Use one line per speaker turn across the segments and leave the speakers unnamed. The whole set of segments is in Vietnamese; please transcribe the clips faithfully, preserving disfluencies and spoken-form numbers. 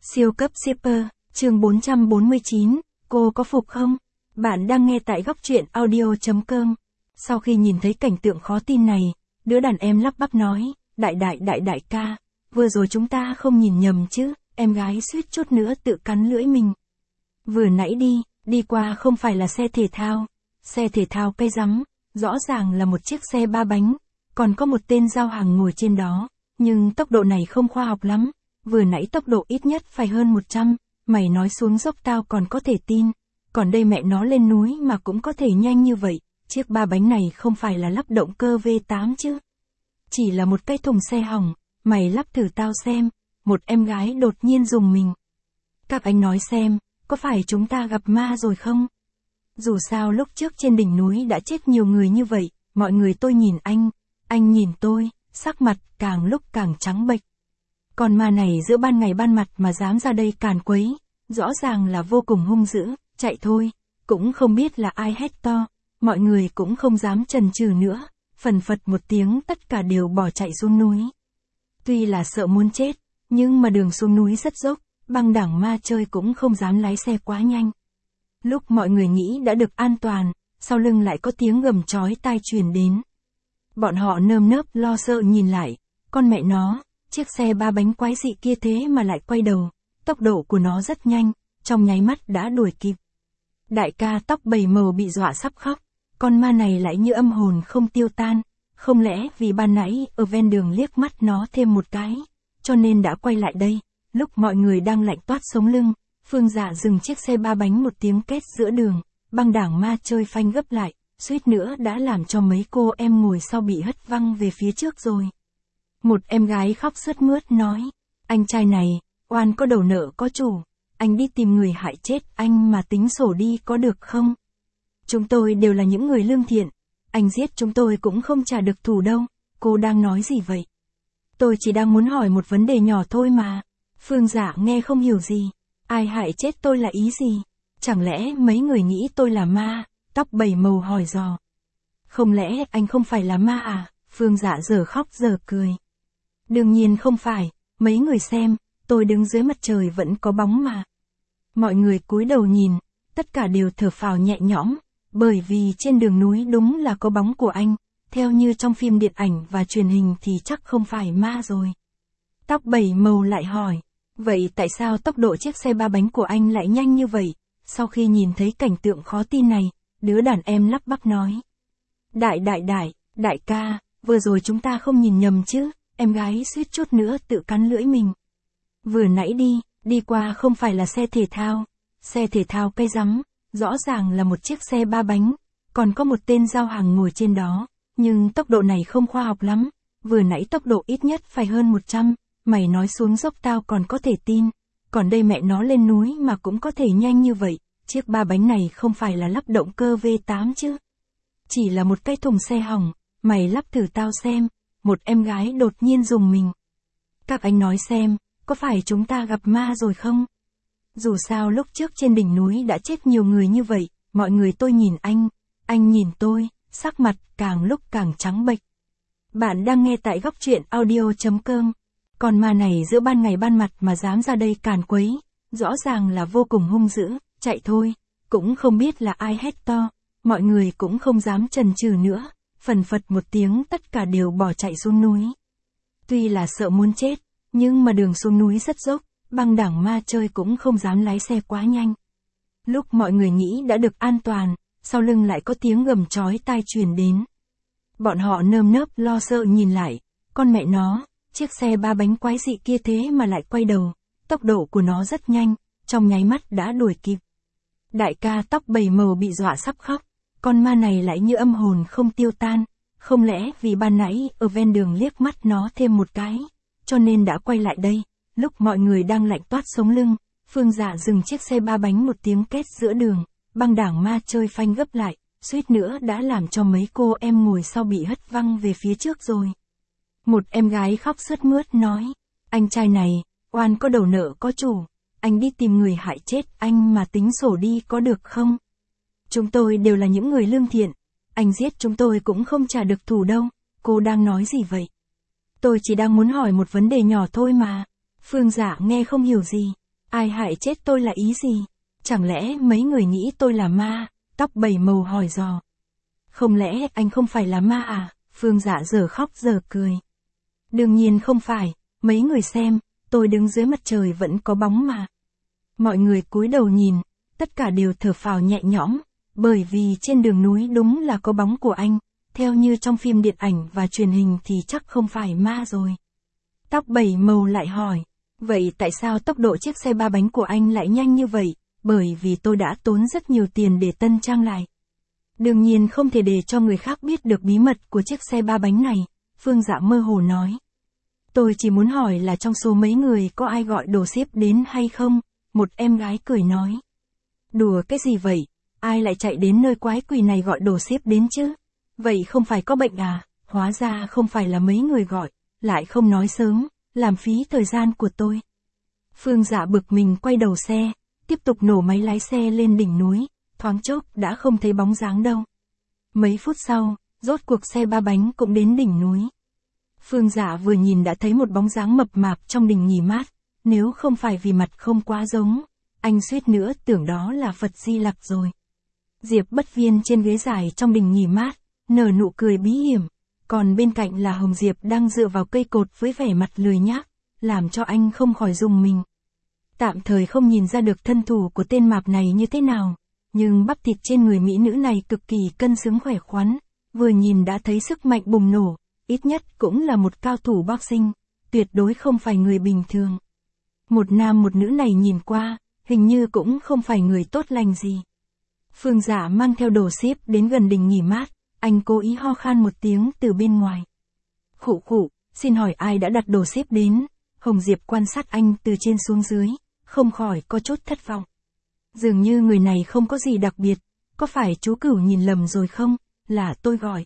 Siêu cấp shipper, chương bốn trăm bốn mươi chín, cô có phục không? Bạn đang nghe tại góc truyện audio.com. Sau khi nhìn thấy cảnh tượng khó tin này, đứa đàn em lắp bắp nói, đại đại đại đại ca, vừa rồi chúng ta không nhìn nhầm chứ, em gái suýt chút nữa tự cắn lưỡi mình. Vừa nãy đi, đi qua không phải là xe thể thao, xe thể thao cây rắm, rõ ràng là một chiếc xe ba bánh, còn có một tên giao hàng ngồi trên đó, nhưng tốc độ này không khoa học lắm. Vừa nãy tốc độ ít nhất phải hơn một trăm, mày nói xuống dốc tao còn có thể tin, còn đây mẹ nó lên núi mà cũng có thể nhanh như vậy, chiếc ba bánh này không phải là lắp động cơ V tám chứ. Chỉ là một cái thùng xe hỏng, mày lắp thử tao xem, một em gái đột nhiên rùng mình. Các anh nói xem, có phải chúng ta gặp ma rồi không? Dù sao lúc trước trên đỉnh núi đã chết nhiều người như vậy, mọi người tôi nhìn anh, anh nhìn tôi, sắc mặt càng lúc càng trắng bệch. Còn ma này giữa ban ngày ban mặt mà dám ra đây càn quấy, rõ ràng là vô cùng hung dữ, chạy thôi, cũng không biết là ai hét to, mọi người cũng không dám chần chừ nữa, phần phật một tiếng tất cả đều bỏ chạy xuống núi. Tuy là sợ muốn chết, nhưng mà đường xuống núi rất dốc, băng đảng ma chơi cũng không dám lái xe quá nhanh. Lúc mọi người nghĩ đã được an toàn, sau lưng lại có tiếng gầm chói tai truyền đến. Bọn họ nơm nớp lo sợ nhìn lại, con mẹ nó. Chiếc xe ba bánh quái dị kia thế mà lại quay đầu, tốc độ của nó rất nhanh, trong nháy mắt đã đuổi kịp. Đại ca tóc bảy màu bị dọa sắp khóc, con ma này lại như âm hồn không tiêu tan, không lẽ vì ban nãy ở ven đường liếc mắt nó thêm một cái, cho nên đã quay lại đây. Lúc mọi người đang lạnh toát sống lưng, Phương Dạ dừng chiếc xe ba bánh một tiếng két giữa đường, băng đảng ma chơi phanh gấp lại, suýt nữa đã làm cho mấy cô em ngồi sau bị hất văng về phía trước rồi. Một em gái khóc sướt mướt nói, anh trai này, oan có đầu nợ có chủ, anh đi tìm người hại chết anh mà tính sổ đi có được không? Chúng tôi đều là những người lương thiện, anh giết chúng tôi cũng không trả được thù đâu, cô đang nói gì vậy? Tôi chỉ đang muốn hỏi một vấn đề nhỏ thôi mà. Phương Dạ nghe không hiểu gì, ai hại chết tôi là ý gì? Chẳng lẽ mấy người nghĩ tôi là ma? Tóc bảy màu hỏi dò. Không lẽ anh không phải là ma à? Phương Dạ giờ khóc giờ cười. Đương nhiên không phải, mấy người xem, tôi đứng dưới mặt trời vẫn có bóng mà. Mọi người cúi đầu nhìn, tất cả đều thở phào nhẹ nhõm, bởi vì trên đường núi đúng là có bóng của anh, theo như trong phim điện ảnh và truyền hình thì chắc không phải ma rồi. Tóc bảy màu lại hỏi, vậy tại sao tốc độ chiếc xe ba bánh của anh lại nhanh như vậy? Sau khi nhìn thấy cảnh tượng khó tin này, đứa đàn em lắp bắp nói. Đại đại đại, đại ca, vừa rồi chúng ta không nhìn nhầm chứ? Em gái suýt chút nữa tự cắn lưỡi mình. Vừa nãy đi, đi qua không phải là xe thể thao, xe thể thao cây rắm, rõ ràng là một chiếc xe ba bánh, còn có một tên giao hàng ngồi trên đó, nhưng tốc độ này không khoa học lắm, vừa nãy tốc độ ít nhất phải hơn một trăm, mày nói xuống dốc tao còn có thể tin, còn đây mẹ nó lên núi mà cũng có thể nhanh như vậy, chiếc ba bánh này không phải là lắp động cơ V tám chứ. Chỉ là một cái thùng xe hỏng, mày lắp thử tao xem. Một em gái đột nhiên rùng mình. Các anh nói xem, có phải chúng ta gặp ma rồi không? Dù sao lúc trước trên đỉnh núi đã chết nhiều người như vậy, mọi người tôi nhìn anh, anh nhìn tôi, sắc mặt càng lúc càng trắng bệch. Bạn đang nghe tại góc truyện audio.com. Còn ma này giữa ban ngày ban mặt mà dám ra đây càn quấy, rõ ràng là vô cùng hung dữ, chạy thôi, cũng không biết là ai hét to, mọi người cũng không dám chần chừ nữa. Phần phật một tiếng tất cả đều bỏ chạy xuống núi. Tuy là sợ muốn chết, nhưng mà đường xuống núi rất dốc, băng đảng ma chơi cũng không dám lái xe quá nhanh. Lúc mọi người nghĩ đã được an toàn, sau lưng lại có tiếng gầm chói tai truyền đến. Bọn họ nơm nớp lo sợ nhìn lại, con mẹ nó, chiếc xe ba bánh quái dị kia thế mà lại quay đầu, tốc độ của nó rất nhanh, trong nháy mắt đã đuổi kịp. Đại ca tóc bảy màu bị dọa sắp khóc. Con ma này lại như âm hồn không tiêu tan, không lẽ vì ban nãy ở ven đường liếc mắt nó thêm một cái, cho nên đã quay lại đây. Lúc mọi người đang lạnh toát sống lưng, Phương Dạ dừng chiếc xe ba bánh một tiếng két giữa đường, băng đảng ma chơi phanh gấp lại, suýt nữa đã làm cho mấy cô em ngồi sau bị hất văng về phía trước rồi. Một em gái khóc sướt mướt nói, anh trai này, oan có đầu nợ có chủ, anh đi tìm người hại chết anh mà tính sổ đi có được không? Chúng tôi đều là những người lương thiện, anh giết chúng tôi cũng không trả được thù đâu, cô đang nói gì vậy? Tôi chỉ đang muốn hỏi một vấn đề nhỏ thôi mà. Phương Dạ nghe không hiểu gì, Ai hại chết tôi là ý gì? Chẳng lẽ mấy người nghĩ tôi là ma? Tóc bảy màu hỏi dò. Không lẽ anh không phải là ma à? Phương Dạ giờ khóc giờ cười. Đương nhiên không phải, mấy người xem, tôi đứng dưới mặt trời vẫn có bóng mà. Mọi người cúi đầu nhìn, tất cả đều thở phào nhẹ nhõm, bởi vì trên đường núi đúng là có bóng của anh, theo như trong phim điện ảnh và truyền hình thì chắc không phải ma rồi. Tóc bảy màu lại hỏi, vậy tại sao tốc độ chiếc xe ba bánh của anh lại nhanh như vậy? Bởi vì tôi đã tốn rất nhiều tiền để tân trang lại. Đương nhiên không thể để cho người khác biết được bí mật của chiếc xe ba bánh này, Phương Dạ mơ hồ nói. Tôi chỉ muốn hỏi là trong số mấy người có ai gọi đồ ship đến hay không? Một em gái cười nói. Đùa cái gì vậy? Ai lại chạy đến nơi quái quỷ này gọi đồ ship đến chứ? Vậy không phải có bệnh à? Hóa ra không phải là mấy người gọi, lại không nói sớm, làm phí thời gian của tôi. Phương Dạ bực mình quay đầu xe, tiếp tục nổ máy lái xe lên đỉnh núi, thoáng chốc đã không thấy bóng dáng đâu. Mấy phút sau, rốt cuộc xe ba bánh cũng đến đỉnh núi. Phương Dạ vừa nhìn đã thấy một bóng dáng mập mạp trong đình nghỉ mát, nếu không phải vì mặt không quá giống, anh suýt nữa tưởng đó là Phật Di Lặc rồi. Diệp Bất Viên trên ghế dài trong đình nghỉ mát, nở nụ cười bí hiểm, còn bên cạnh là Hồng Diệp đang dựa vào cây cột với vẻ mặt lười nhác, làm cho anh không khỏi rùng mình. Tạm thời không nhìn ra được thân thủ của tên mạp này như thế nào, nhưng bắp thịt trên người mỹ nữ này cực kỳ cân xứng khỏe khoắn, vừa nhìn đã thấy sức mạnh bùng nổ, ít nhất cũng là một cao thủ boxing, tuyệt đối không phải người bình thường. Một nam một nữ này nhìn qua, hình như cũng không phải người tốt lành gì. Phương Dạ mang theo đồ ship đến gần đình nghỉ mát, anh cố ý ho khan một tiếng từ bên ngoài. Khụ khụ, xin hỏi ai đã đặt đồ ship đến? Hồng Diệp quan sát anh từ trên xuống dưới, không khỏi có chút thất vọng. Dường như người này không có gì đặc biệt, có phải chú Cửu nhìn lầm rồi không? Là tôi gọi.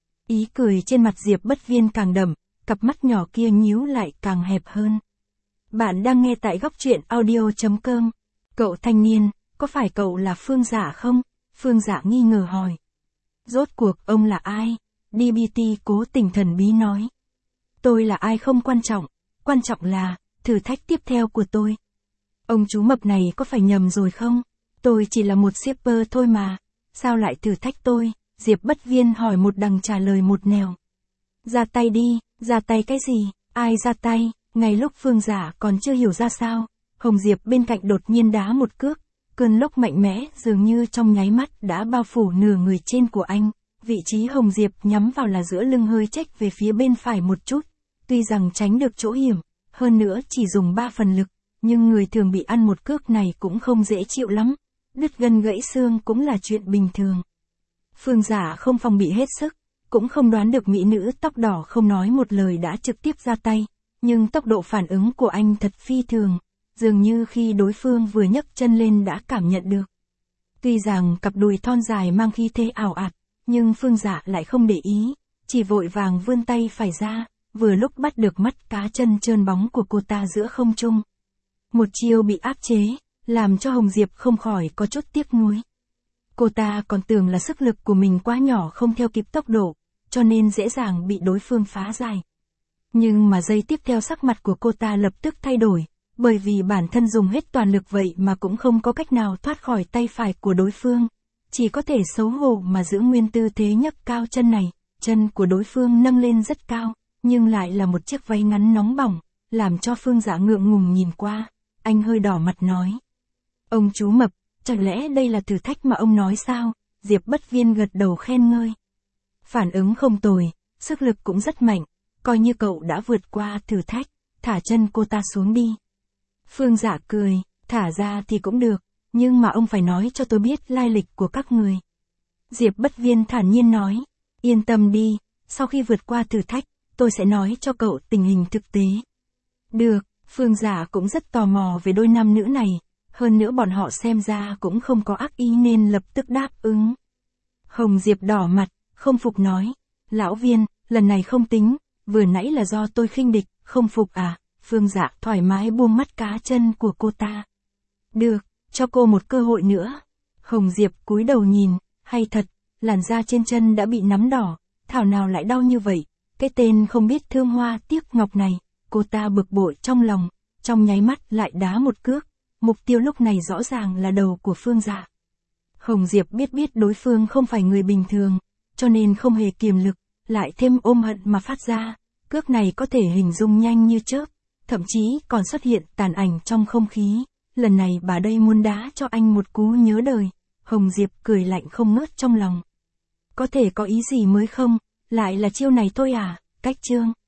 Ý cười trên mặt Diệp Bất Viên càng đậm, cặp mắt nhỏ kia nhíu lại càng hẹp hơn. Bạn đang nghe tại góc truyện audio chấm com. Cậu thanh niên, có phải cậu là Phương Dạ không? Phương Dạ nghi ngờ hỏi. Rốt cuộc ông là ai? đê bê tê cố tình thần bí nói. Tôi là ai không quan trọng, quan trọng là, thử thách tiếp theo của tôi. Ông chú mập này có phải nhầm rồi không? Tôi chỉ là một shipper thôi mà, sao lại thử thách tôi? Diệp Bất Viên hỏi một đằng trả lời một nẻo. Ra tay đi, ra tay cái gì? Ai ra tay? Ngay lúc Phương Dạ còn chưa hiểu ra sao, Hồng Diệp bên cạnh đột nhiên đá một cước, cơn lốc mạnh mẽ dường như trong nháy mắt đã bao phủ nửa người trên của anh. Vị trí Hồng Diệp nhắm vào là giữa lưng hơi chếch về phía bên phải một chút, tuy rằng tránh được chỗ hiểm, hơn nữa chỉ dùng ba phần lực, nhưng người thường bị ăn một cước này cũng không dễ chịu lắm, đứt gân gãy xương cũng là chuyện bình thường. Phương Dạ không phòng bị hết sức, cũng không đoán được mỹ nữ tóc đỏ không nói một lời đã trực tiếp ra tay, nhưng tốc độ phản ứng của anh thật phi thường, dường như khi đối phương vừa nhấc chân lên đã cảm nhận được. Tuy rằng cặp đùi thon dài mang khí thế ảo ạt, nhưng Phương Dạ lại không để ý, chỉ vội vàng vươn tay phải ra, vừa lúc bắt được mắt cá chân trơn bóng của cô ta giữa không trung. Một chiêu bị áp chế, làm cho Hồng Diệp không khỏi có chút tiếc nuối. Cô ta còn tưởng là sức lực của mình quá nhỏ không theo kịp tốc độ, cho nên dễ dàng bị đối phương phá giải. Nhưng mà giây tiếp theo sắc mặt của cô ta lập tức thay đổi, bởi vì bản thân dùng hết toàn lực vậy mà cũng không có cách nào thoát khỏi tay phải của đối phương. Chỉ có thể xấu hổ mà giữ nguyên tư thế nhấc cao chân này, chân của đối phương nâng lên rất cao, nhưng lại là một chiếc váy ngắn nóng bỏng, làm cho Phương Dạ ngượng ngùng nhìn qua, anh hơi đỏ mặt nói. Ông chú mập, chẳng lẽ đây là thử thách mà ông nói sao? Diệp Bất Viên gật đầu khen ngơi. Phản ứng không tồi, sức lực cũng rất mạnh, coi như cậu đã vượt qua thử thách, thả chân cô ta xuống đi. Phương Dạ cười, thả ra thì cũng được, nhưng mà ông phải nói cho tôi biết lai lịch của các người. Diệp Bất Viên thản nhiên nói, yên tâm đi, sau khi vượt qua thử thách, tôi sẽ nói cho cậu tình hình thực tế. Được, Phương Dạ cũng rất tò mò về đôi nam nữ này, hơn nữa bọn họ xem ra cũng không có ác ý nên lập tức đáp ứng. Hồng Diệp đỏ mặt, không phục nói, lão Viên, lần này không tính, vừa nãy là do tôi khinh địch, không phục à? Phương Dạ thoải mái buông mắt cá chân của cô ta. Được, cho cô một cơ hội nữa. Hồng Diệp cúi đầu nhìn, hay thật, làn da trên chân đã bị nắm đỏ, thảo nào lại đau như vậy, cái tên không biết thương hoa tiếc ngọc này, cô ta bực bội trong lòng, trong nháy mắt lại đá một cước, mục tiêu lúc này rõ ràng là đầu của Phương Dạ. Hồng Diệp biết biết đối phương không phải người bình thường, cho nên không hề kiềm lực, lại thêm ôm hận mà phát ra, cước này có thể hình dung nhanh như chớp, thậm chí còn xuất hiện tàn ảnh trong không khí, lần này bà đây muốn đá cho anh một cú nhớ đời. Hồng Diệp cười lạnh không ngớt trong lòng. Có thể có ý gì mới không, lại là chiêu này thôi à, cách trương.